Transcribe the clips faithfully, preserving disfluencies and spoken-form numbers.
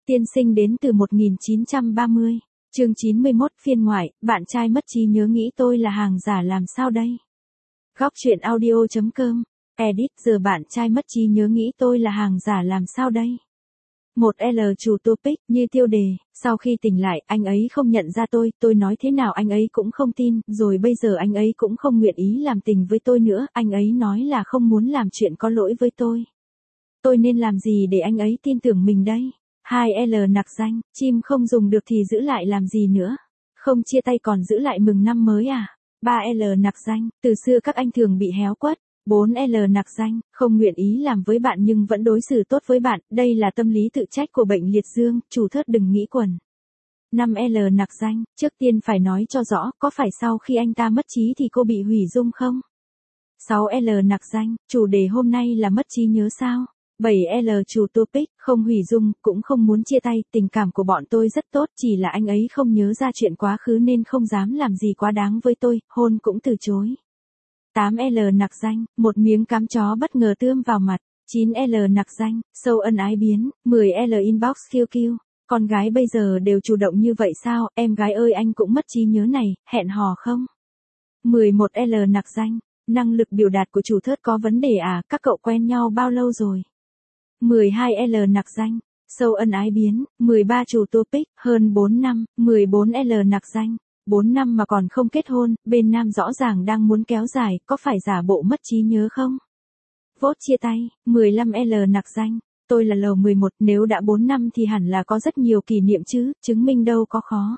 Tiên sinh đến từ một nghìn chín trăm ba mươi. Chương chín mươi mốt phiên ngoại, bạn trai mất trí nhớ nghĩ tôi là hàng giả làm sao đây? Góc truyện audio chấm com. Edit giờ bạn trai mất trí nhớ nghĩ tôi là hàng giả làm sao đây? một L chủ topic như tiêu đề, sau khi tỉnh lại anh ấy không nhận ra tôi, tôi nói thế nào anh ấy cũng không tin, rồi bây giờ anh ấy cũng không nguyện ý làm tình với tôi nữa, anh ấy nói là không muốn làm chuyện có lỗi với tôi. Tôi nên làm gì để anh ấy tin tưởng mình đây? hai L nặc danh, chim không dùng được thì giữ lại làm gì nữa? Không chia tay còn giữ lại mừng năm mới à? ba L nặc danh, từ xưa các anh thường bị héo quất. bốn L nặc danh, không nguyện ý làm với bạn nhưng vẫn đối xử tốt với bạn, đây là tâm lý tự trách của bệnh liệt dương, chủ thớt đừng nghĩ quẩn. năm L nặc danh, trước tiên phải nói cho rõ, có phải sau khi anh ta mất trí thì cô bị hủy dung không? sáu L nặc danh, chủ đề hôm nay là mất trí nhớ sao? bảy L chủ topic, không hủy dung, cũng không muốn chia tay, tình cảm của bọn tôi rất tốt, chỉ là anh ấy không nhớ ra chuyện quá khứ nên không dám làm gì quá đáng với tôi, hôn cũng từ chối. tám L nặc danh, một miếng cám chó bất ngờ tươm vào mặt. chín L nặc danh, sâu ân ái biến. mười L inbox Q Q. Con gái bây giờ đều chủ động như vậy sao, em gái ơi anh cũng mất trí nhớ này, hẹn hò không? mười một L nặc danh, năng lực biểu đạt của chủ thớt có vấn đề à, các cậu quen nhau bao lâu rồi? mười hai L nặc danh, sâu ân ái biến. mười ba chủ topic, hơn bốn năm. mười bốn L nặc danh, bốn năm mà còn không kết hôn, bên nam rõ ràng đang muốn kéo dài, có phải giả bộ mất trí nhớ không? Vote chia tay. mười lăm L nặc danh, tôi là lầu mười một, nếu đã bốn năm thì hẳn là có rất nhiều kỷ niệm chứ, chứng minh đâu có khó.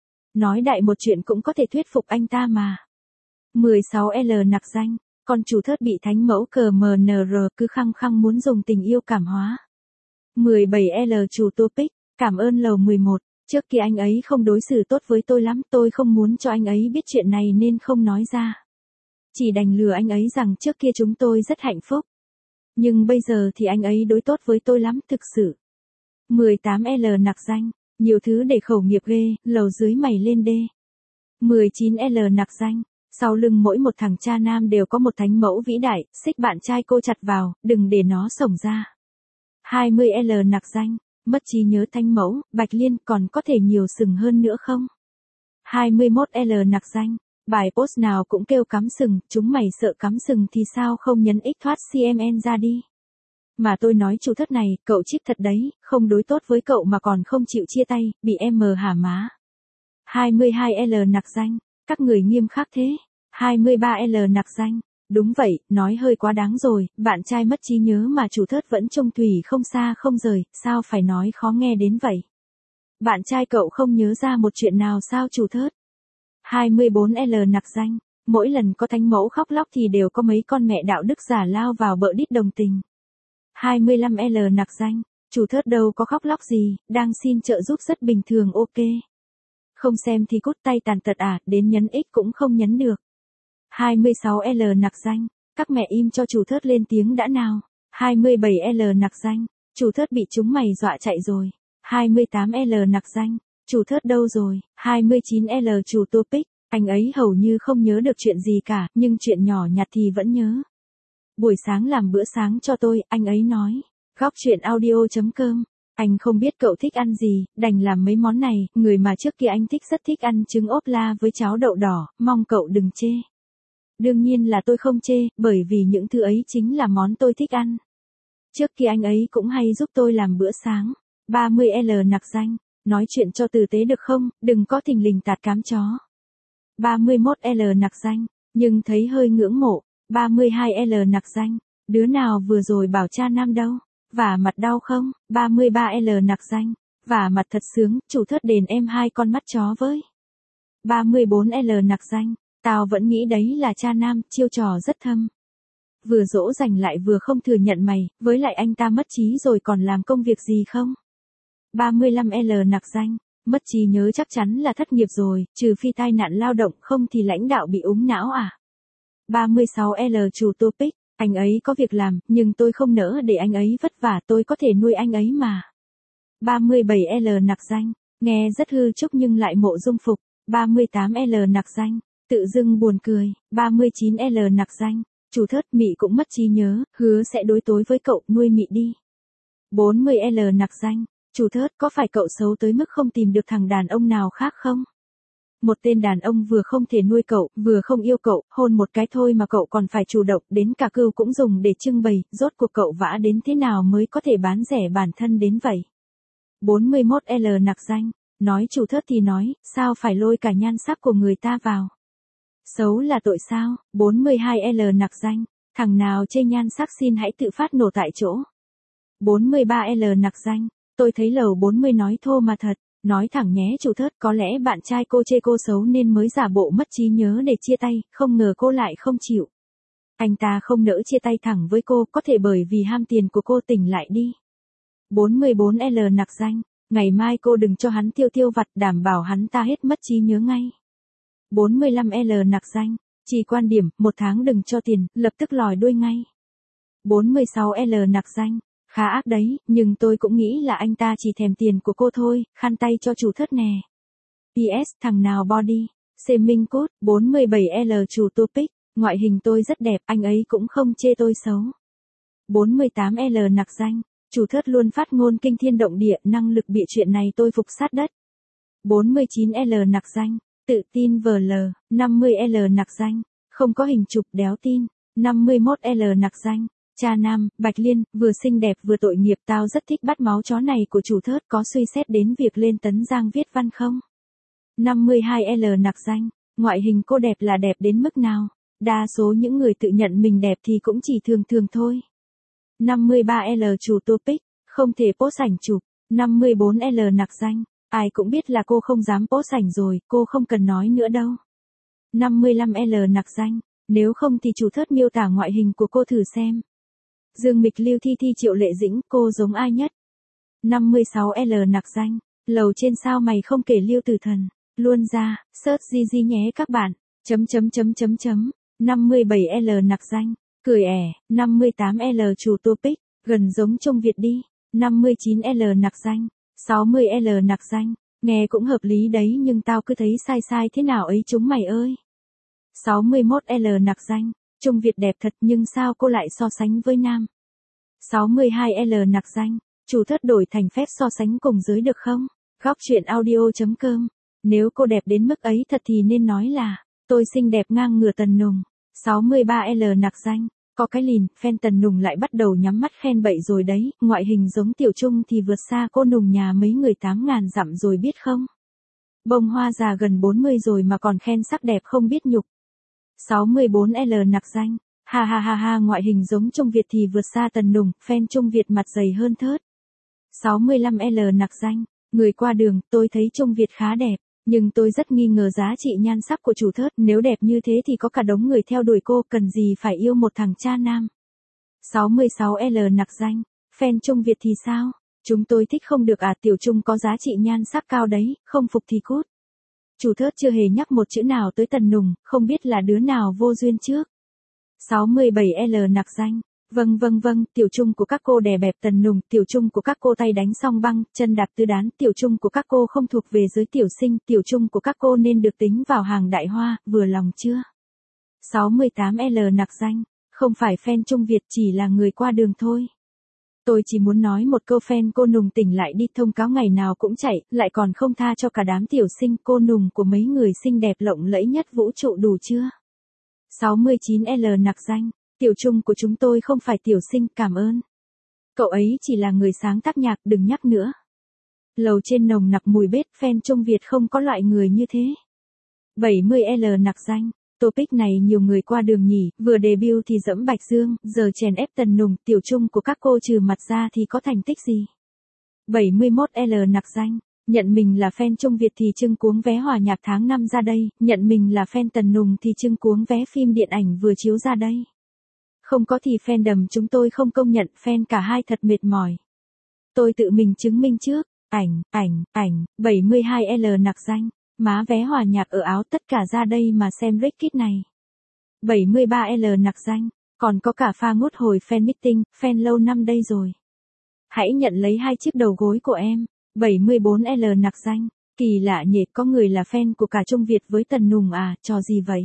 Nói đại một chuyện cũng có thể thuyết phục anh ta mà. mười sáu L nặc danh, con chủ thớt bị thánh mẫu cờ M N R cứ khăng khăng muốn dùng tình yêu cảm hóa. mười bảy L chủ topic, cảm ơn lầu mười một. Trước kia anh ấy không đối xử tốt với tôi lắm, tôi không muốn cho anh ấy biết chuyện này nên không nói ra. Chỉ đành lừa anh ấy rằng trước kia chúng tôi rất hạnh phúc. Nhưng bây giờ thì anh ấy đối tốt với tôi lắm, thực sự. mười tám L nặc danh, nhiều thứ để khẩu nghiệp ghê, lầu dưới mày lên đê. mười chín L nặc danh, sau lưng mỗi một thằng cha nam đều có một thánh mẫu vĩ đại, xích bạn trai cô chặt vào, đừng để nó xổng ra. hai mươi L nặc danh, mất trí nhớ thánh mẫu, Bạch Liên còn có thể nhiều sừng hơn nữa không? hai mươi mốt L nặc danh, bài post nào cũng kêu cắm sừng, chúng mày sợ cắm sừng thì sao không nhấn x thoát C M N ra đi. Mà tôi nói chủ thất này, cậu chip thật đấy, không đối tốt với cậu mà còn không chịu chia tay, bị em hả má. hai mươi hai L nặc danh, các người nghiêm khắc thế. hai mươi ba L nặc danh, đúng vậy, nói hơi quá đáng rồi, bạn trai mất trí nhớ mà chủ thớt vẫn trông thủy không xa không rời, sao phải nói khó nghe đến vậy? Bạn trai cậu không nhớ ra một chuyện nào sao chủ thớt? hai mươi bốn L nặc danh, mỗi lần có thánh mẫu khóc lóc thì đều có mấy con mẹ đạo đức giả lao vào bợ đít đồng tình. hai mươi lăm L nặc danh, chủ thớt đâu có khóc lóc gì, đang xin trợ giúp rất bình thường ok. Không xem thì cút tay tàn tật à, đến nhấn X cũng không nhấn được. hai mươi sáu L nặc danh, các mẹ im cho chủ thớt lên tiếng đã nào. hai mươi bảy L nặc danh, chủ thớt bị chúng mày dọa chạy rồi. hai mươi tám L nặc danh, chủ thớt đâu rồi. hai mươi chín L chủ topic, anh ấy hầu như không nhớ được chuyện gì cả, nhưng chuyện nhỏ nhặt thì vẫn nhớ. Buổi sáng làm bữa sáng cho tôi, anh ấy nói. Góc truyện audio chấm com. Anh không biết cậu thích ăn gì, đành làm mấy món này, người mà trước kia anh thích rất thích ăn trứng ốp la với cháo đậu đỏ, mong cậu đừng chê. Đương nhiên là tôi không chê, bởi vì những thứ ấy chính là món tôi thích ăn. Trước kia anh ấy cũng hay giúp tôi làm bữa sáng. ba mươi L nặc danh, nói chuyện cho tử tế được không, đừng có thình lình tạt cám chó. ba mươi mốt L nặc danh, nhưng thấy hơi ngưỡng mộ. ba mươi hai L nặc danh, đứa nào vừa rồi bảo cha nam đâu, vả mặt đau không? ba mươi ba L nặc danh, vả mặt thật sướng, chủ thớt đền em hai con mắt chó với. ba mươi bốn L nặc danh, tao vẫn nghĩ đấy là cha nam, chiêu trò rất thâm. Vừa dỗ dành lại vừa không thừa nhận mày, với lại anh ta mất trí rồi còn làm công việc gì không? ba mươi lăm L nặc danh, mất trí nhớ chắc chắn là thất nghiệp rồi, trừ phi tai nạn lao động không thì lãnh đạo bị úng não à? ba mươi sáu L chủ topic, anh ấy có việc làm, nhưng tôi không nỡ để anh ấy vất vả, tôi có thể nuôi anh ấy mà. ba mươi bảy L nặc danh, nghe rất hư trúc nhưng lại mộ dung phục. ba mươi tám L nặc danh, tự dưng buồn cười. ba mươi chín L nặc danh, chủ thớt mị cũng mất trí nhớ, hứa sẽ đối tối với cậu, nuôi mị đi. bốn mươi L nặc danh, Chủ Thớt, có phải cậu xấu tới mức không tìm được thằng đàn ông nào khác không? Một tên đàn ông vừa không thể nuôi cậu, vừa không yêu cậu, hôn một cái thôi mà cậu còn phải chủ động, đến cả cừu cũng dùng để trưng bày, rốt cuộc cậu vã đến thế nào mới có thể bán rẻ bản thân đến vậy? bốn mươi mốt L nặc danh, nói Chủ Thớt thì nói, sao phải lôi cả nhan sắc của người ta vào? Xấu là tội sao? bốn mươi hai L nặc danh, thằng nào chê nhan sắc xin hãy tự phát nổ tại chỗ. bốn mươi ba L nặc danh, tôi thấy lầu bốn mươi nói thô mà thật. Nói thẳng nhé Chủ Thớt, có lẽ bạn trai cô chê cô xấu nên mới giả bộ mất trí nhớ để chia tay, không ngờ cô lại không chịu. Anh ta không nỡ chia tay thẳng với cô, có thể bởi vì ham tiền của cô, tỉnh lại đi. bốn mươi bốn L nặc danh, ngày mai cô đừng cho hắn tiêu tiêu vặt, đảm bảo hắn ta hết mất trí nhớ ngay. bốn mươi lăm L nặc danh, chỉ quan điểm, một tháng đừng cho tiền, lập tức lòi đuôi ngay. bốn mươi sáu L nặc danh, khá ác đấy, nhưng tôi cũng nghĩ là anh ta chỉ thèm tiền của cô thôi, khăn tay cho Chủ Thớt nè. pê ét, thằng nào body, C Minh Cốt, bốn mươi bảy L chủ topic, ngoại hình tôi rất đẹp, anh ấy cũng không chê tôi xấu. bốn mươi tám L nặc danh, Chủ Thớt luôn phát ngôn kinh thiên động địa, năng lực bịa chuyện này tôi phục sát đất. bốn mươi chín L nặc danh, tự tin vờ lờ, năm mươi L nặc danh, không có hình chụp, đéo tin. năm mươi mốt L nặc danh, cha nam, Bạch Liên, vừa xinh đẹp vừa tội nghiệp, tao rất thích bắt máu chó này của Chủ Thớt, có suy xét đến việc lên tấn giang viết văn không? năm mươi hai L nặc danh, ngoại hình cô đẹp là đẹp đến mức nào? Đa số những người tự nhận mình đẹp thì cũng chỉ thường thường thôi. năm mươi ba L chủ topic, không thể post ảnh chụp. năm mươi bốn L nặc danh, ai cũng biết là cô không dám post ảnh rồi, cô không cần nói nữa đâu. năm mươi lăm L nặc danh, nếu không thì Chủ Thớt miêu tả ngoại hình của cô thử xem. Dương Mịch, Lưu Thi Thi, Triệu Lệ Dĩnh, cô giống ai nhất? năm mươi sáu L nặc danh, lầu trên sao mày không kể Lưu Tử Thần, luôn ra, search gi gi nhé các bạn, chấm chấm chấm chấm chấm, năm mươi bảy L nặc danh, cười ẻ, năm mươi tám L chủ topic, gần giống Trung Việt đi, năm mươi chín L nặc danh, sáu mươi L nặc danh, nghe cũng hợp lý đấy nhưng tao cứ thấy sai sai thế nào ấy chúng mày ơi. sáu mươi mốt L nặc danh, Trung Việt đẹp thật nhưng sao cô lại so sánh với nam? sáu mươi hai L nặc danh, Chủ Thớt đổi thành phép so sánh cùng giới được không? Góc truyện audio.com, nếu cô đẹp đến mức ấy thật thì nên nói là, tôi xinh đẹp ngang ngửa Tần Nùng. sáu mươi ba L nặc danh, có cái lìn, fan Tần Nùng lại bắt đầu nhắm mắt khen bậy rồi đấy, ngoại hình giống Tiểu Trung thì vượt xa cô Nùng nhà mấy người tám ngàn dặm rồi biết không? Bông hoa già gần bốn mươi rồi mà còn khen sắc đẹp không biết nhục. sáu mươi bốn L nặc danh, ha ha ha ha, ngoại hình giống Trung Việt thì vượt xa Tần Nùng, fan Trung Việt mặt dày hơn thớt. sáu mươi lăm L nặc danh, người qua đường, tôi thấy Trung Việt khá đẹp, nhưng tôi rất nghi ngờ giá trị nhan sắc của Chủ Thớt, nếu đẹp như thế thì có cả đống người theo đuổi cô, cần gì phải yêu một thằng cha nam. sáu mươi sáu L nặc danh, fan Trung Việt thì sao? Chúng tôi thích không được à, Tiểu Trung có giá trị nhan sắc cao đấy, không phục thì cút. Chủ Thớt chưa hề nhắc một chữ nào tới Tần Nùng, không biết là đứa nào vô duyên trước. sáu mươi bảy L nặc danh, vâng vâng vâng, Tiểu Trung của các cô đè bẹp Tần Nùng, Tiểu Trung của các cô tay đánh song băng, chân đạp tứ đán, Tiểu Trung của các cô không thuộc về giới tiểu sinh, Tiểu Trung của các cô nên được tính vào hàng đại hoa, vừa lòng chưa? sáu mươi tám L nặc danh, không phải fan Trung Việt, chỉ là người qua đường thôi. Tôi chỉ muốn nói một câu, fan cô Nùng tỉnh lại đi, thông cáo ngày nào cũng chạy, lại còn không tha cho cả đám tiểu sinh, cô Nùng của mấy người xinh đẹp lộng lẫy nhất vũ trụ đủ chưa? sáu mươi chín L nặc danh, Tiểu Trung của chúng tôi không phải tiểu sinh, cảm ơn. Cậu ấy chỉ là người sáng tác nhạc, đừng nhắc nữa. Lầu trên nồng nặc mùi bếp, fan Trung Việt không có loại người như thế. bảy mươi L nặc danh, topic này nhiều người qua đường nhỉ, vừa debut thì dẫm Bạch Dương, giờ chèn ép Tần Nùng, Tiểu Trung của các cô trừ mặt ra thì có thành tích gì? bảy mươi mốt L nặc danh, nhận mình là fan Trung Việt thì trưng cuống vé hòa nhạc tháng năm ra đây, nhận mình là fan Tần Nùng thì trưng cuống vé phim điện ảnh vừa chiếu ra đây. Không có thì fandom chúng tôi không công nhận, fan cả hai thật mệt mỏi. Tôi tự mình chứng minh trước, ảnh, ảnh, ảnh, bảy mươi hai L nặc danh, má vé hòa nhạc ở Áo tất cả ra đây mà xem Rickit này. bảy mươi ba L nặc danh, còn có cả pha ngút hồi fan meeting, fan lâu năm đây rồi. Hãy nhận lấy hai chiếc đầu gối của em. bảy mươi bốn L nặc danh, kỳ lạ nhỉ, có người là fan của cả Trung Việt với Tần Nùng à, trò gì vậy?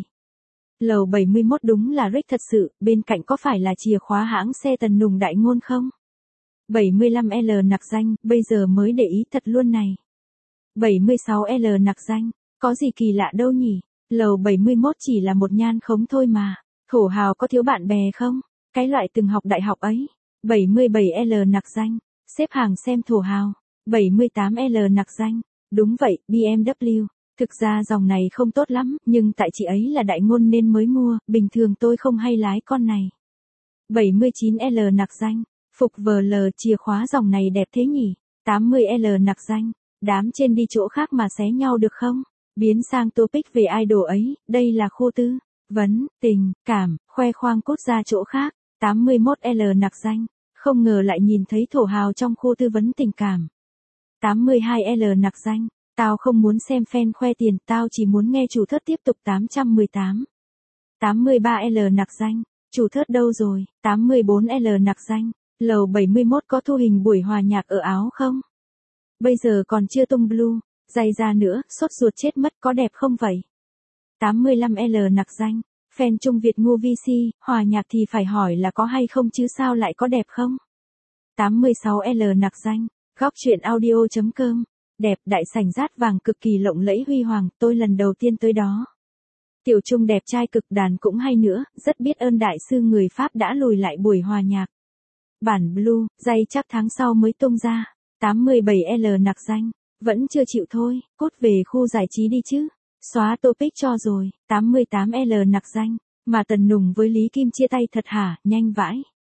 Lầu bảy mươi mốt đúng là Rick thật sự, bên cạnh có phải là chìa khóa hãng xe Tần Nùng đại ngôn không? bảy mươi lăm L nặc danh, bây giờ mới để ý thật luôn này. bảy mươi sáu L nặc danh, có gì kỳ lạ đâu nhỉ, lầu bảy mươi mốt chỉ là một nhan khống thôi mà. Thổ hào có thiếu bạn bè không? Cái loại từng học đại học ấy. bảy mươi bảy L nặc danh, xếp hàng xem thổ hào. bảy mươi tám L nặc danh, đúng vậy, bê em vê. Thực ra dòng này không tốt lắm, nhưng tại chị ấy là đại ngôn nên mới mua, bình thường tôi không hay lái con này. bảy mươi chín L nặc danh, Phục vê lờ chìa khóa dòng này đẹp thế nhỉ. tám mươi L nặc danh, đám trên đi chỗ khác mà xé nhau được không? Biến sang topic về idol ấy, đây là khu tư vấn, tình, cảm, khoe khoang cút ra chỗ khác. tám mươi mốt L nặc danh, không ngờ lại nhìn thấy thổ hào trong khu tư vấn tình cảm. tám mươi hai L nặc danh, tao không muốn xem fan khoe tiền, tao chỉ muốn nghe chủ thớt tiếp tục. tám trăm mười tám. tám mươi ba L nặc danh, chủ thớt đâu rồi? tám mươi bốn L nặc danh, lầu bảy mươi mốt có thu hình buổi hòa nhạc ở Áo không? Bây giờ còn chưa tung blue, dày ra nữa, sốt ruột chết mất, có đẹp không vậy? tám mươi lăm L nặc danh, fan Trung Việt ngu vê xê, hòa nhạc thì phải hỏi là có hay không chứ sao lại có đẹp không? tám mươi sáu L nặc danh, góc chuyện audio chấm com, đẹp, đại sảnh rát vàng cực kỳ lộng lẫy huy hoàng, tôi lần đầu tiên tới đó. Tiểu Trung đẹp trai cực, đàn cũng hay nữa, rất biết ơn đại sư người Pháp đã lùi lại buổi hòa nhạc. Bản blue, dây chắc tháng sau mới tung ra. tám mươi bảy L nặc danh, vẫn chưa chịu thôi, cút về khu giải trí đi chứ. Xóa topic cho rồi. tám mươi tám L nặc danh, mà Tần Nùng với Lý Kim chia tay thật hả, nhanh vãi.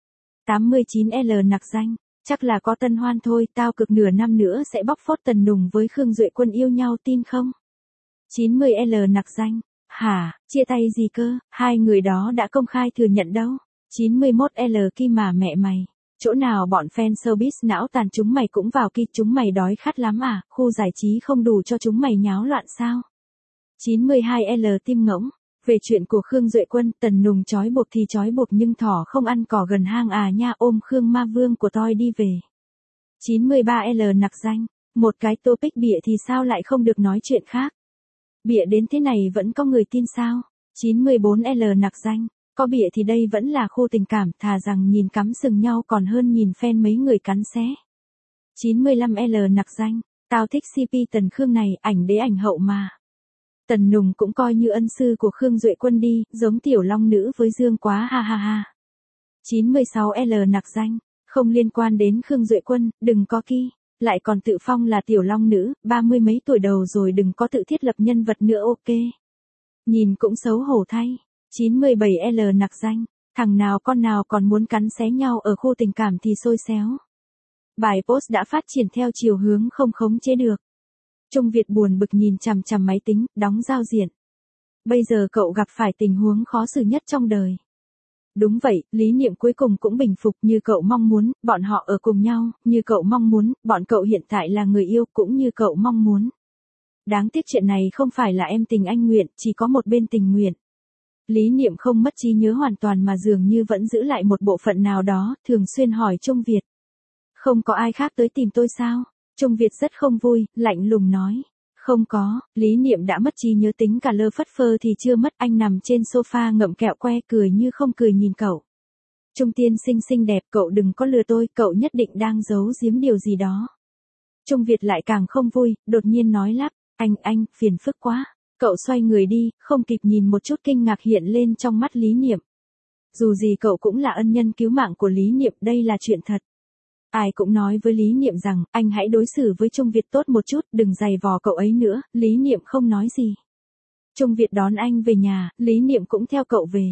tám mươi chín L nặc danh, chắc là có tân hoan thôi, tao cực nửa năm nữa sẽ bóc phốt Tần Nùng với Khương Duệ Quân yêu nhau, tin không? chín mươi L nặc danh, hả, chia tay gì cơ, hai người đó đã công khai thừa nhận đâu. chín mươi mốt L Kim mà mẹ mày, chỗ nào bọn fan showbiz não tàn chúng mày cũng vào kia, chúng mày đói khát lắm à, khu giải trí không đủ cho chúng mày nháo loạn sao? chín mươi hai L Tim ngỗng, về chuyện của Khương Duệ Quân, Tần Nùng chói buộc thì chói buộc nhưng thỏ không ăn cỏ gần hang à nha, ôm Khương ma vương của tôi đi về. chín mươi ba L nặc danh, một cái topic bịa thì sao lại không được nói chuyện khác? Bịa đến thế này vẫn có người tin sao? chín mươi bốn L nặc danh, có bịa thì đây vẫn là khu tình cảm, thà rằng nhìn cắm sừng nhau còn hơn nhìn fan mấy người cắn xé. chín mươi lăm L nặc danh, tao thích xê pê Tần Khương này, ảnh đế ảnh hậu mà. Tần Nùng cũng coi như ân sư của Khương Duệ Quân đi, giống tiểu long nữ với Dương quá ha ha ha. chín mươi sáu L nặc danh, không liên quan đến Khương Duệ Quân, đừng có ki, lại còn tự phong là tiểu long nữ, ba mươi mấy tuổi đầu rồi, đừng có tự thiết lập nhân vật nữa, ok. Nhìn cũng xấu hổ thay. chín mươi bảy L nặc danh, thằng nào con nào còn muốn cắn xé nhau ở khu tình cảm thì xôi xéo. Bài post đã phát triển theo chiều hướng không khống chế được. Trung Việt buồn bực nhìn chằm chằm máy tính, đóng giao diện. Bây giờ cậu gặp phải tình huống khó xử nhất trong đời. Đúng vậy, lý niệm cuối cùng cũng bình phục, như cậu mong muốn, bọn họ ở cùng nhau, như cậu mong muốn, bọn cậu hiện tại là người yêu, cũng như cậu mong muốn. Đáng tiếc chuyện này không phải là em tình anh nguyện, chỉ có một bên tình nguyện. Lý niệm không mất trí nhớ hoàn toàn mà dường như vẫn giữ lại một bộ phận nào đó, thường xuyên hỏi Trung Việt. Không có ai khác tới tìm tôi sao? Trung Việt rất không vui, lạnh lùng nói. Không có, lý niệm đã mất trí nhớ, tính cả lơ phất phơ thì chưa mất, anh nằm trên sofa ngậm kẹo que cười như không cười nhìn cậu. Trung tiên xinh xinh đẹp, cậu đừng có lừa tôi, cậu nhất định đang giấu giếm điều gì đó. Trung Việt lại càng không vui, đột nhiên nói lắp, anh, anh, phiền phức quá. Cậu xoay người đi, không kịp nhìn một chút kinh ngạc hiện lên trong mắt lý niệm. Dù gì cậu cũng là ân nhân cứu mạng của lý niệm, đây là chuyện thật. Ai cũng nói với lý niệm rằng, anh hãy đối xử với Trung Việt tốt một chút, đừng giày vò cậu ấy nữa, lý niệm không nói gì. Trung Việt đón anh về nhà, lý niệm cũng theo cậu về.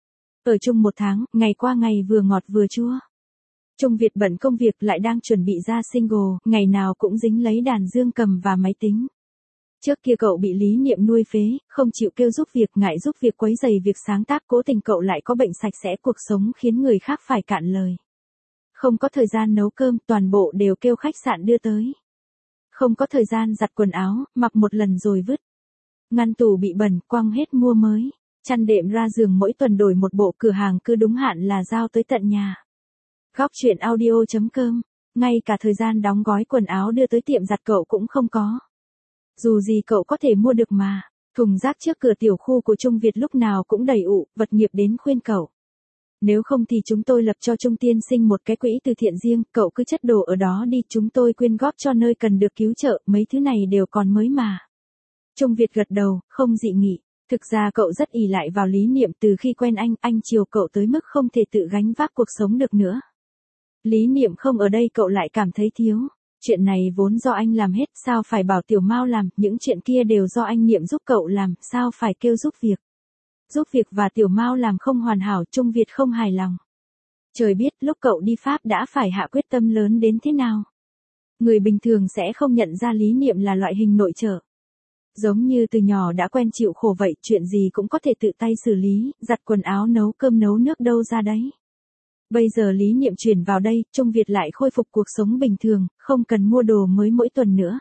Ở chung một tháng, ngày qua ngày vừa ngọt vừa chua. Trung Việt bận công việc lại đang chuẩn bị ra single, ngày nào cũng dính lấy đàn dương cầm và máy tính. Trước kia cậu bị lý niệm nuôi phế, không chịu kêu giúp việc, ngại giúp việc, quấy rầy việc sáng tác, cố tình cậu lại có bệnh sạch sẽ cuộc sống khiến người khác phải cạn lời. Không có thời gian nấu cơm, toàn bộ đều kêu khách sạn đưa tới. Không có thời gian giặt quần áo, mặc một lần rồi vứt. Ngăn tủ bị bẩn, quăng hết mua mới. Chăn đệm ra giường mỗi tuần đổi một bộ, cửa hàng cứ đúng hạn là giao tới tận nhà. Góc chuyện audio chấm com, ngay cả thời gian đóng gói quần áo đưa tới tiệm giặt cậu cũng không có. Dù gì cậu có thể mua được mà. Thùng rác trước cửa tiểu khu của Trung Việt lúc nào cũng đầy ụ, vật nghiệp đến khuyên cậu. Nếu không thì chúng tôi lập cho Trung tiên sinh một cái quỹ từ thiện riêng, cậu cứ chất đồ ở đó đi, chúng tôi quyên góp cho nơi cần được cứu trợ, mấy thứ này đều còn mới mà. Trung Việt gật đầu, không dị nghị. Thực ra cậu rất ỷ lại vào Lý Niệm, từ khi quen anh, anh chiều cậu tới mức không thể tự gánh vác cuộc sống được nữa. Lý Niệm không ở đây cậu lại cảm thấy thiếu. Chuyện này vốn do anh làm hết, sao phải bảo Tiểu Mao làm, những chuyện kia đều do anh Niệm giúp cậu làm, sao phải kêu giúp việc. Giúp việc và Tiểu Mao làm không hoàn hảo, Trung Việt không hài lòng. Trời biết lúc cậu đi Pháp đã phải hạ quyết tâm lớn đến thế nào. Người bình thường sẽ không nhận ra Lý Niệm là loại hình nội trợ. Giống như từ nhỏ đã quen chịu khổ vậy, chuyện gì cũng có thể tự tay xử lý, giặt quần áo, nấu cơm, nấu nước đâu ra đấy. Bây giờ Lý Niệm chuyển vào đây, Trung Việt lại khôi phục cuộc sống bình thường, không cần mua đồ mới mỗi tuần nữa.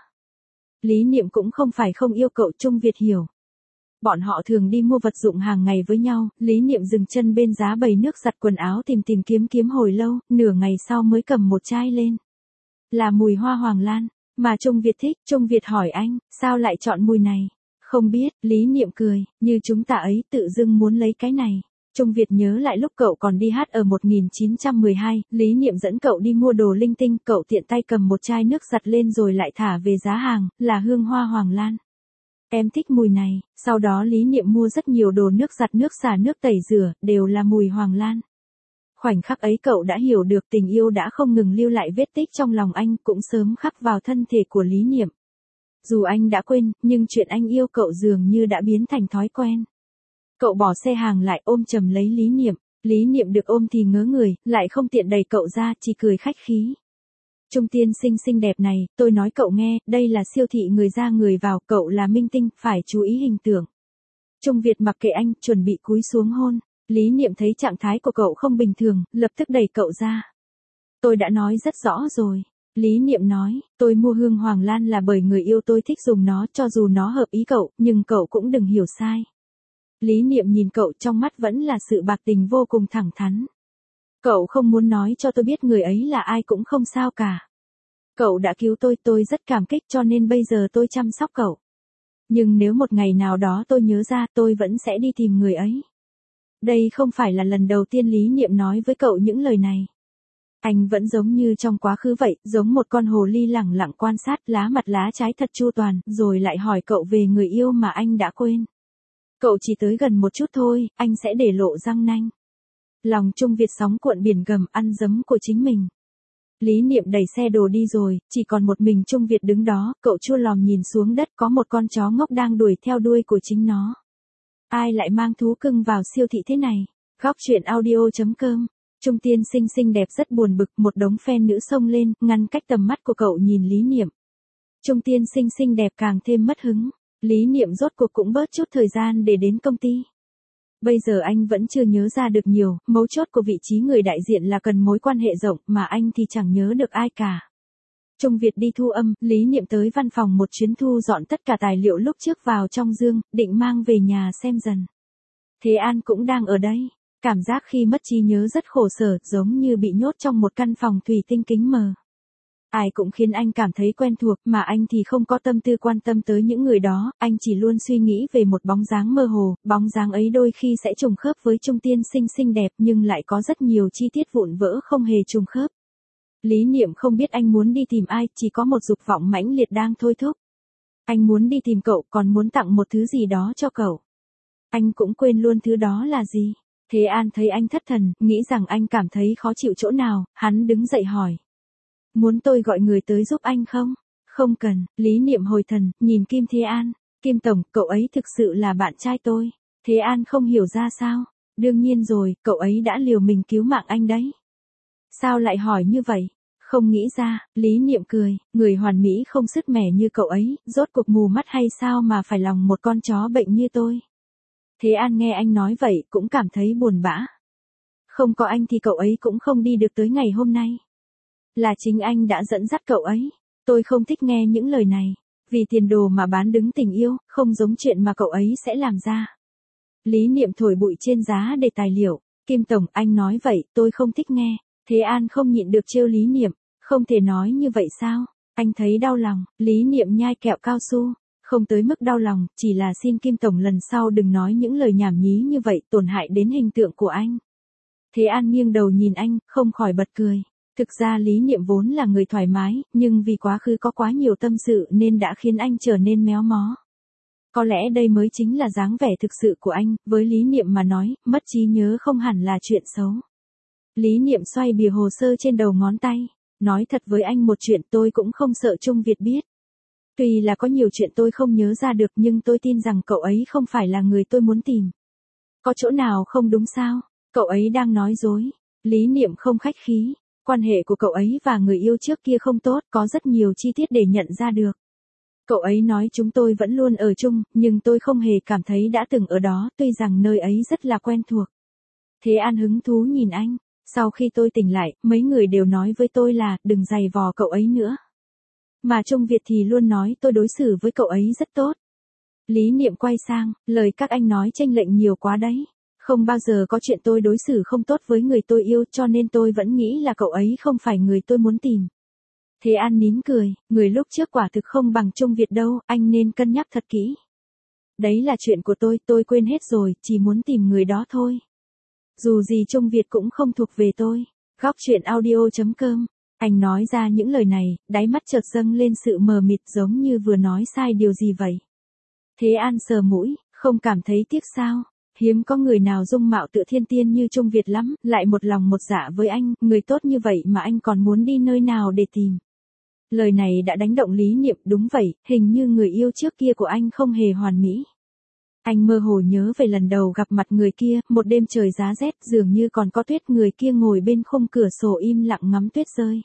Lý Niệm cũng không phải không yêu cậu, Trung Việt hiểu. Bọn họ thường đi mua vật dụng hàng ngày với nhau, Lý Niệm dừng chân bên giá bày nước giặt quần áo tìm tìm kiếm kiếm hồi lâu, nửa ngày sau mới cầm một chai lên. Là mùi hoa hoàng lan, mà Trung Việt thích. Trung Việt hỏi anh, sao lại chọn mùi này? Không biết, Lý Niệm cười, như chúng ta ấy tự dưng muốn lấy cái này. Trung Việt nhớ lại lúc cậu còn đi hát ở một nghìn chín trăm mười hai, Lý Niệm dẫn cậu đi mua đồ linh tinh, cậu tiện tay cầm một chai nước giặt lên rồi lại thả về giá hàng, là hương hoa hoàng lan. Em thích mùi này, sau đó Lý Niệm mua rất nhiều đồ nước giặt, nước xả, nước tẩy rửa, đều là mùi hoàng lan. Khoảnh khắc ấy cậu đã hiểu được tình yêu đã không ngừng lưu lại vết tích trong lòng anh, cũng sớm khắc vào thân thể của Lý Niệm. Dù anh đã quên, nhưng chuyện anh yêu cậu dường như đã biến thành thói quen. Cậu bỏ xe hàng lại ôm chầm lấy Lý Niệm, Lý Niệm được ôm thì ngớ người, lại không tiện đẩy cậu ra, chỉ cười khách khí. Trung tiên sinh xinh đẹp này, tôi nói cậu nghe, đây là siêu thị người ra người vào, cậu là minh tinh, phải chú ý hình tượng. Trung Việt mặc kệ anh, chuẩn bị cúi xuống hôn. Lý Niệm thấy trạng thái của cậu không bình thường, lập tức đẩy cậu ra. Tôi đã nói rất rõ rồi. Lý Niệm nói, tôi mua hương hoàng lan là bởi người yêu tôi thích dùng nó, cho dù nó hợp ý cậu, nhưng cậu cũng đừng hiểu sai. Lý Niệm nhìn cậu, trong mắt vẫn là sự bạc tình vô cùng thẳng thắn. Cậu không muốn nói cho tôi biết người ấy là ai cũng không sao cả. Cậu đã cứu tôi, tôi rất cảm kích, cho nên bây giờ tôi chăm sóc cậu. Nhưng nếu một ngày nào đó tôi nhớ ra, tôi vẫn sẽ đi tìm người ấy. Đây không phải là lần đầu tiên Lý Niệm nói với cậu những lời này. Anh vẫn giống như trong quá khứ vậy, giống một con hồ ly lẳng lặng quan sát, lá mặt lá trái thật chu toàn, rồi lại hỏi cậu về người yêu mà anh đã quên. Cậu chỉ tới gần một chút thôi, anh sẽ để lộ răng nanh. Lòng Trung Việt sóng cuộn biển gầm, ăn dấm của chính mình. Lý Niệm đẩy xe đồ đi rồi, chỉ còn một mình Trung Việt đứng đó, cậu chua lòm nhìn xuống đất, có một con chó ngốc đang đuổi theo đuôi của chính nó. Ai lại mang thú cưng vào siêu thị thế này? Góc truyện audio chấm com. Trung tiên xinh xinh đẹp rất buồn bực, một đống fan nữ xông lên, ngăn cách tầm mắt của cậu nhìn Lý Niệm. Trung tiên xinh xinh đẹp càng thêm mất hứng. Lý Niệm rốt cuộc cũng bớt chút thời gian để đến công ty. Bây giờ anh vẫn chưa nhớ ra được nhiều, mấu chốt của vị trí người đại diện là cần mối quan hệ rộng, mà anh thì chẳng nhớ được ai cả. Trung Việt đi thu âm, Lý Niệm tới văn phòng một chuyến thu dọn tất cả tài liệu lúc trước vào trong dương, định mang về nhà xem dần. Thế An cũng đang ở đây. Cảm giác khi mất trí nhớ rất khổ sở, giống như bị nhốt trong một căn phòng thủy tinh kính mờ. Ai cũng khiến anh cảm thấy quen thuộc, mà anh thì không có tâm tư quan tâm tới những người đó, anh chỉ luôn suy nghĩ về một bóng dáng mơ hồ, bóng dáng ấy đôi khi sẽ trùng khớp với Trung tiên xinh xinh đẹp nhưng lại có rất nhiều chi tiết vụn vỡ không hề trùng khớp. Lý Niệm không biết anh muốn đi tìm ai, chỉ có một dục vọng mãnh liệt đang thôi thúc. Anh muốn đi tìm cậu, còn muốn tặng một thứ gì đó cho cậu. Anh cũng quên luôn thứ đó là gì. Thế An thấy anh thất thần, nghĩ rằng anh cảm thấy khó chịu chỗ nào, hắn đứng dậy hỏi. Muốn tôi gọi người tới giúp anh không? Không cần. Lý Niệm hồi thần, nhìn Kim Thế An. Kim Tổng, cậu ấy thực sự là bạn trai tôi. Thế An không hiểu ra sao. Đương nhiên rồi, cậu ấy đã liều mình cứu mạng anh đấy. Sao lại hỏi như vậy? Không nghĩ ra. Lý Niệm cười, người hoàn mỹ không sứt mẻ như cậu ấy, rốt cuộc mù mắt hay sao mà phải lòng một con chó bệnh như tôi. Thế An nghe anh nói vậy, cũng cảm thấy buồn bã. Không có anh thì cậu ấy cũng không đi được tới ngày hôm nay. Là chính anh đã dẫn dắt cậu ấy. Tôi không thích nghe những lời này. Vì tiền đồ mà bán đứng tình yêu, không giống chuyện mà cậu ấy sẽ làm ra. Lý Niệm thổi bụi trên giá để tài liệu. Kim Tổng, anh nói vậy, tôi không thích nghe. Thế An không nhịn được trêu Lý Niệm. Không thể nói như vậy sao? Anh thấy đau lòng. Lý Niệm nhai kẹo cao su. Không tới mức đau lòng, chỉ là xin Kim Tổng lần sau đừng nói những lời nhảm nhí như vậy, tổn hại đến hình tượng của anh. Thế An nghiêng đầu nhìn anh, không khỏi bật cười. Thực ra Lý Niệm vốn là người thoải mái, nhưng vì quá khứ có quá nhiều tâm sự nên đã khiến anh trở nên méo mó. Có lẽ đây mới chính là dáng vẻ thực sự của anh, với Lý Niệm mà nói, mất trí nhớ không hẳn là chuyện xấu. Lý Niệm xoay bìa hồ sơ trên đầu ngón tay, nói thật với anh một chuyện tôi cũng không sợ Trung Việt biết. Tuy là có nhiều chuyện tôi không nhớ ra được nhưng tôi tin rằng cậu ấy không phải là người tôi muốn tìm. Có chỗ nào không đúng sao? Cậu ấy đang nói dối. Lý Niệm không khách khí. Quan hệ của cậu ấy và người yêu trước kia không tốt, có rất nhiều chi tiết để nhận ra được. Cậu ấy nói chúng tôi vẫn luôn ở chung, nhưng tôi không hề cảm thấy đã từng ở đó, tuy rằng nơi ấy rất là quen thuộc. Thế An hứng thú nhìn anh. Sau khi tôi tỉnh lại, mấy người đều nói với tôi là, đừng giày vò cậu ấy nữa. Mà Trung Việt thì luôn nói tôi đối xử với cậu ấy rất tốt. Lý Niệm quay sang, lời các anh nói chênh lệch nhiều quá đấy. Không bao giờ có chuyện tôi đối xử không tốt với người tôi yêu cho nên tôi vẫn nghĩ là cậu ấy không phải người tôi muốn tìm. Thế An nín cười, người lúc trước quả thực không bằng Trung Việt đâu, anh nên cân nhắc thật kỹ. Đấy là chuyện của tôi, tôi quên hết rồi, chỉ muốn tìm người đó thôi. Dù gì Trung Việt cũng không thuộc về tôi. Góc truyện audio chấm com. Anh nói ra những lời này, đáy mắt chợt dâng lên sự mờ mịt giống như vừa nói sai điều gì vậy. Thế An sờ mũi, không cảm thấy tiếc sao? Hiếm có người nào dung mạo tựa thiên tiên như Trung Việt lắm, lại một lòng một dạ với anh, người tốt như vậy mà anh còn muốn đi nơi nào để tìm. Lời này đã đánh động Lý Niệm, đúng vậy, hình như người yêu trước kia của anh không hề hoàn mỹ. Anh mơ hồ nhớ về lần đầu gặp mặt người kia, một đêm trời giá rét dường như còn có tuyết, người kia ngồi bên khung cửa sổ im lặng ngắm tuyết rơi.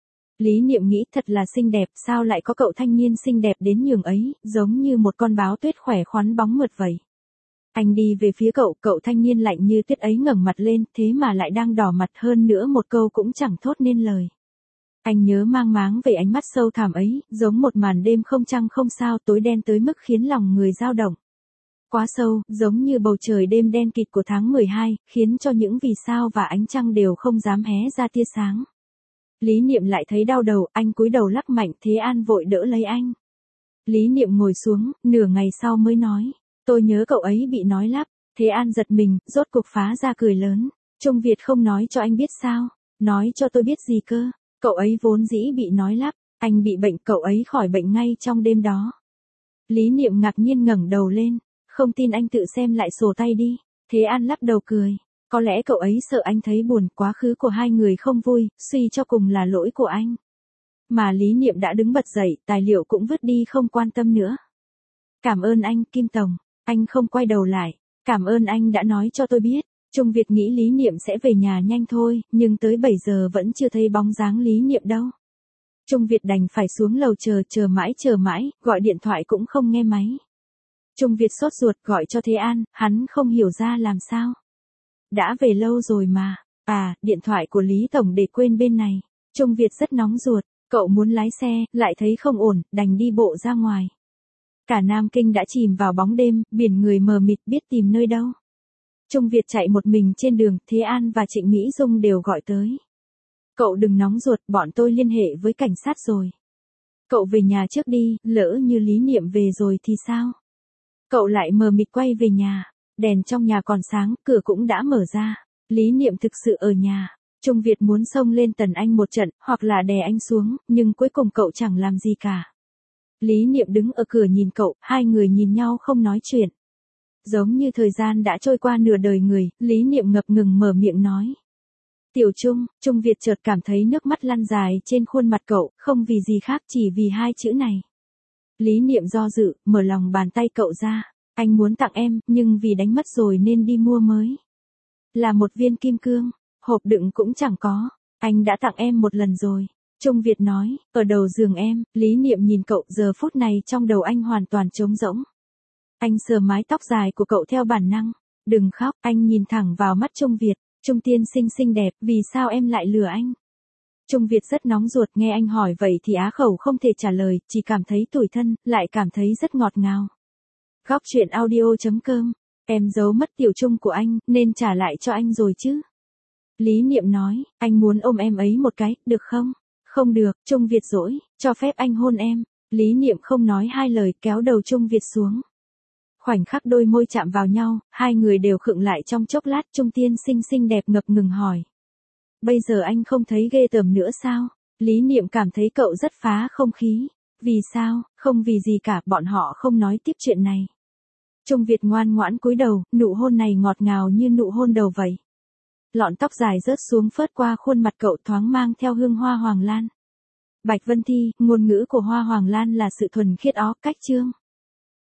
Lý Niệm nghĩ thật là xinh đẹp, sao lại có cậu thanh niên xinh đẹp đến nhường ấy, giống như một con báo tuyết khỏe khoắn bóng mượt vậy. Anh đi về phía cậu, cậu thanh niên lạnh như tuyết ấy ngẩng mặt lên, thế mà lại đang đỏ mặt, hơn nữa một câu cũng chẳng thốt nên lời. Anh nhớ mang máng về ánh mắt sâu thẳm ấy, giống một màn đêm không trăng không sao, tối đen tới mức khiến lòng người dao động. Quá sâu, giống như bầu trời đêm đen kịt của tháng mười hai, khiến cho những vì sao và ánh trăng đều không dám hé ra tia sáng. Lý Niệm lại thấy đau đầu, anh cúi đầu lắc mạnh, Thế An vội đỡ lấy anh. Lý Niệm ngồi xuống, nửa ngày sau mới nói, tôi nhớ cậu ấy bị nói lắp. Thế An giật mình, rốt cuộc phá ra cười lớn. Trung Việt không nói cho anh biết sao? Nói cho tôi biết gì cơ? Cậu ấy vốn dĩ bị nói lắp, anh bị bệnh, cậu ấy khỏi bệnh ngay trong đêm đó. Lý Niệm ngạc nhiên ngẩng đầu lên, không tin anh tự xem lại sổ tay đi. Thế An lắc đầu cười, có lẽ cậu ấy sợ anh thấy buồn, quá khứ của hai người không vui, suy cho cùng là lỗi của anh. Mà Lý Niệm đã đứng bật dậy, tài liệu cũng vứt đi không quan tâm nữa. Cảm ơn anh, Kim Tổng. Anh không quay đầu lại, cảm ơn anh đã nói cho tôi biết. Trung Việt nghĩ Lý Niệm sẽ về nhà nhanh thôi, nhưng tới bảy giờ vẫn chưa thấy bóng dáng Lý Niệm đâu. Trung Việt đành phải xuống lầu chờ, chờ mãi chờ mãi, gọi điện thoại cũng không nghe máy. Trung Việt sốt ruột gọi cho Thế An, hắn không hiểu ra làm sao. Đã về lâu rồi mà, à, điện thoại của Lý Tổng để quên bên này. Trung Việt rất nóng ruột, cậu muốn lái xe, lại thấy không ổn, đành đi bộ ra ngoài. Cả Nam Kinh đã chìm vào bóng đêm, biển người mờ mịt biết tìm nơi đâu. Trung Việt chạy một mình trên đường, Thế An và Trịnh Mỹ Dung đều gọi tới. Cậu đừng nóng ruột, bọn tôi liên hệ với cảnh sát rồi. Cậu về nhà trước đi, lỡ như Lý Niệm về rồi thì sao? Cậu lại mờ mịt quay về nhà, đèn trong nhà còn sáng, cửa cũng đã mở ra. Lý Niệm thực sự ở nhà. Trung Việt muốn xông lên tần anh một trận, hoặc là đè anh xuống, nhưng cuối cùng cậu chẳng làm gì cả. Lý Niệm đứng ở cửa nhìn cậu, hai người nhìn nhau không nói chuyện. Giống như thời gian đã trôi qua nửa đời người, Lý Niệm ngập ngừng mở miệng nói. Tiểu Trung, Trung Việt chợt cảm thấy nước mắt lăn dài trên khuôn mặt cậu, không vì gì khác chỉ vì hai chữ này. Lý Niệm do dự, mở lòng bàn tay cậu ra. Anh muốn tặng em, nhưng vì đánh mất rồi nên đi mua mới. Là một viên kim cương, hộp đựng cũng chẳng có. Anh đã tặng em một lần rồi. Trung Việt nói, ở đầu giường em. Lý Niệm nhìn cậu, giờ phút này trong đầu anh hoàn toàn trống rỗng. Anh sờ mái tóc dài của cậu theo bản năng. Đừng khóc, anh nhìn thẳng vào mắt Trung Việt. Trung tiên sinh xinh đẹp, vì sao em lại lừa anh? Trung Việt rất nóng ruột, nghe anh hỏi vậy thì á khẩu không thể trả lời, chỉ cảm thấy tủi thân, lại cảm thấy rất ngọt ngào. Góc truyện audio chấm com, em giấu mất Tiểu Trung của anh, nên trả lại cho anh rồi chứ. Lý Niệm nói, anh muốn ôm em ấy một cái, được không? Không được, Trung Việt dỗi, cho phép anh hôn em. Lý Niệm không nói hai lời, kéo đầu Trung Việt xuống. Khoảnh khắc đôi môi chạm vào nhau, hai người đều khựng lại trong chốc lát. Trung tiên sinh xinh đẹp ngập ngừng hỏi. Bây giờ anh không thấy ghê tởm nữa sao? Lý Niệm cảm thấy cậu rất phá không khí. Vì sao? Không vì gì cả, bọn họ không nói tiếp chuyện này. Trung Việt ngoan ngoãn cúi đầu, nụ hôn này ngọt ngào như nụ hôn đầu vậy. Lọn tóc dài rớt xuống phớt qua khuôn mặt cậu, thoáng mang theo hương hoa hoàng lan. Bạch Vân Thi, ngôn ngữ của hoa hoàng lan là sự thuần khiết ó cách trương.